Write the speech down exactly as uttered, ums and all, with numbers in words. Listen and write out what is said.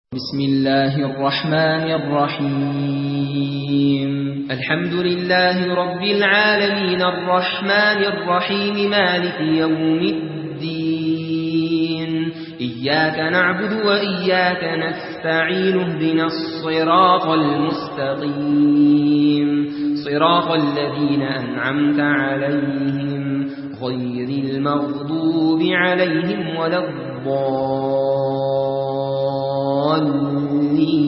بسم الله الرحمن الرحيم الحمد لله رب العالمين الرحمن الرحيم مالك يوم الدين إياك نعبد وإياك نستعين اهدنا الصراط المستقيم صراط الذين أنعمت عليهم غير المغضوب عليهم ولا الضالين